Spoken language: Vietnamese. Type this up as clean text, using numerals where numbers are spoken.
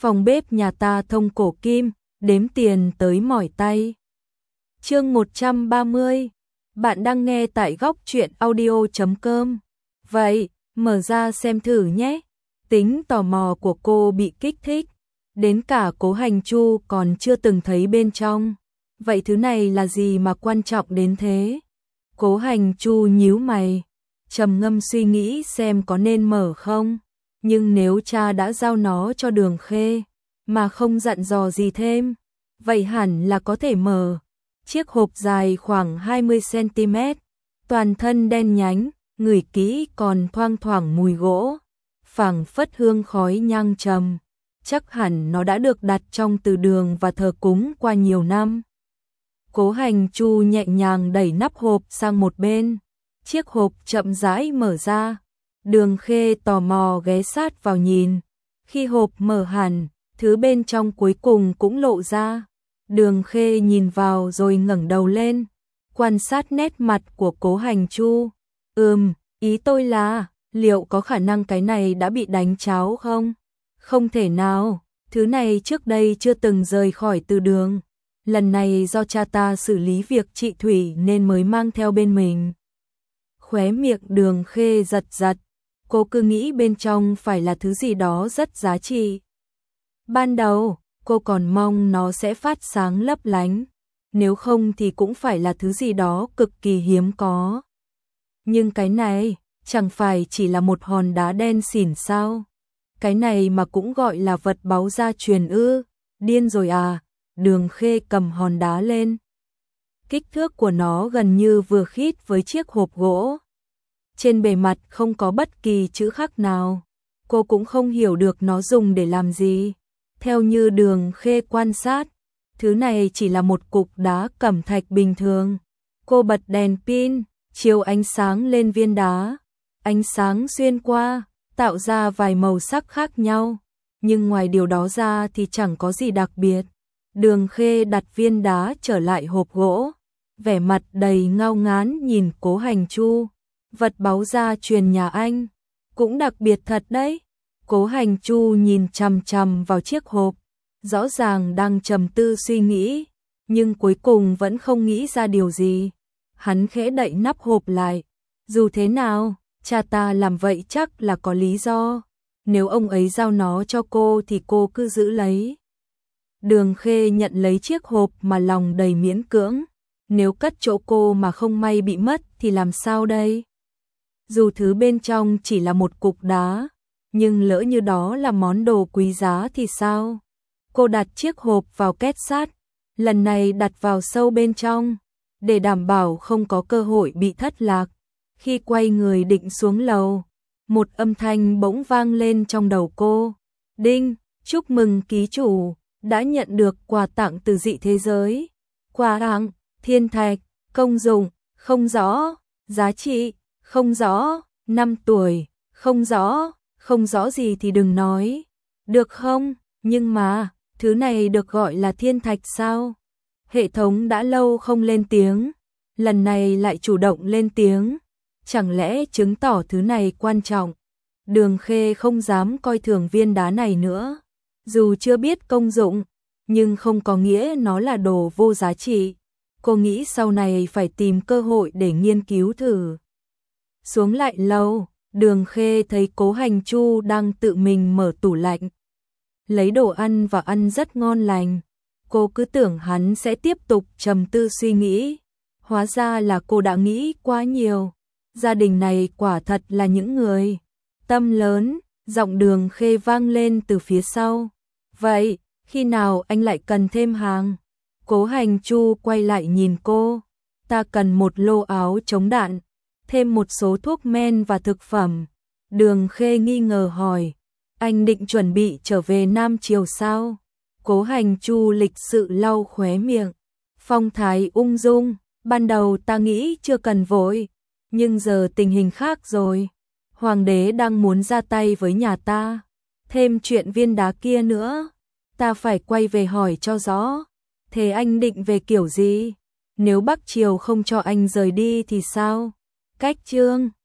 Phòng bếp nhà ta thông cổ kim, đếm tiền tới mỏi tay. Chương 130. Bạn đang nghe tại góc truyện audio.com. Vậy, mở ra xem thử nhé. Tính tò mò của cô bị kích thích. Đến cả Cố Hành Chu còn chưa từng thấy bên trong. Vậy thứ này là gì mà quan trọng đến thế? Cố Hành Chu nhíu mày, trầm ngâm suy nghĩ xem có nên mở không. Nhưng nếu cha đã giao nó cho Đường Khê, mà không dặn dò gì thêm, vậy hẳn là có thể mở. Chiếc hộp dài khoảng 20cm, toàn thân đen nhánh, ngửi kỹ còn thoang thoảng mùi gỗ, phảng phất hương khói nhang trầm. Chắc hẳn nó đã được đặt trong từ đường và thờ cúng qua nhiều năm. Cố Hành Chu nhẹ nhàng đẩy nắp hộp sang một bên, chiếc hộp chậm rãi mở ra. Đường Khê tò mò ghé sát vào nhìn. Khi hộp mở hẳn, thứ bên trong cuối cùng cũng lộ ra. Đường Khê nhìn vào rồi ngẩng đầu lên, quan sát nét mặt của Cố Hành Chu. Ý tôi là, liệu có khả năng cái này đã bị đánh tráo không? Không thể nào, thứ này trước đây chưa từng rời khỏi từ đường. Lần này do cha ta xử lý việc trị thủy nên mới mang theo bên mình. Khóe miệng Đường Khê giật giật, cô cứ nghĩ bên trong phải là thứ gì đó rất giá trị. Ban đầu, cô còn mong nó sẽ phát sáng lấp lánh, nếu không thì cũng phải là thứ gì đó cực kỳ hiếm có. Nhưng cái này, chẳng phải chỉ là một hòn đá đen xỉn sao? Cái này mà cũng gọi là vật báu gia truyền ư? Điên rồi à? Đường Khê cầm hòn đá lên. Kích thước của nó gần như vừa khít với chiếc hộp gỗ. Trên bề mặt không có bất kỳ chữ khắc nào. Cô cũng không hiểu được nó dùng để làm gì. Theo như Đường Khê quan sát, thứ này chỉ là một cục đá cẩm thạch bình thường. Cô bật đèn pin, chiếu ánh sáng lên viên đá. Ánh sáng xuyên qua, tạo ra vài màu sắc khác nhau. Nhưng ngoài điều đó ra thì chẳng có gì đặc biệt. Đường Khê đặt viên đá trở lại hộp gỗ, vẻ mặt đầy ngao ngán nhìn Cố Hành Chu. Vật báu gia truyền nhà anh, cũng đặc biệt thật đấy. Cố Hành Chu nhìn chằm chằm vào chiếc hộp, rõ ràng đang trầm tư suy nghĩ, nhưng cuối cùng vẫn không nghĩ ra điều gì. Hắn khẽ đậy nắp hộp lại. Dù thế nào, cha ta làm vậy chắc là có lý do. Nếu ông ấy giao nó cho cô thì cô cứ giữ lấy. Đường Khê nhận lấy chiếc hộp mà lòng đầy miễn cưỡng. Nếu cất chỗ cô mà không may bị mất thì làm sao đây? Dù thứ bên trong chỉ là một cục đá, nhưng lỡ như đó là món đồ quý giá thì sao? Cô đặt chiếc hộp vào két sắt, lần này đặt vào sâu bên trong, để đảm bảo không có cơ hội bị thất lạc. Khi quay người định xuống lầu, một âm thanh bỗng vang lên trong đầu cô. Đinh, chúc mừng ký chủ, đã nhận được quà tặng từ dị thế giới. Quà tặng, thiên thạch, công dụng, không rõ, giá trị, không rõ, 5 tuổi, không rõ gì thì đừng nói. Được không? Nhưng mà, thứ này được gọi là thiên thạch sao? Hệ thống đã lâu không lên tiếng, lần này lại chủ động lên tiếng. Chẳng lẽ chứng tỏ thứ này quan trọng? Đường Khê không dám coi thường viên đá này nữa. Dù chưa biết công dụng, nhưng không có nghĩa nó là đồ vô giá trị. Cô nghĩ sau này phải tìm cơ hội để nghiên cứu thử. Xuống lại lầu, Đường Khê thấy Cố Hành Chu đang tự mình mở tủ lạnh, lấy đồ ăn và ăn rất ngon lành. Cô cứ tưởng hắn sẽ tiếp tục trầm tư suy nghĩ. Hóa ra là cô đã nghĩ quá nhiều. Gia đình này quả thật là những người tâm lớn. Giọng Đường Khê vang lên từ phía sau. Vậy, khi nào anh lại cần thêm hàng? Cố Hành Chu quay lại nhìn cô. Ta cần một lô áo chống đạn, thêm một số thuốc men và thực phẩm. Đường Khê nghi ngờ hỏi. Anh định chuẩn bị trở về Nam Triều sao? Cố Hành Chu lịch sự lau khóe miệng, phong thái ung dung. Ban đầu ta nghĩ chưa cần vội, nhưng giờ tình hình khác rồi. Hoàng đế đang muốn ra tay với nhà ta. Thêm chuyện viên đá kia nữa, ta phải quay về hỏi cho rõ. Thế anh định về kiểu gì? Nếu Bắc Triều không cho anh rời đi thì sao? Cách chương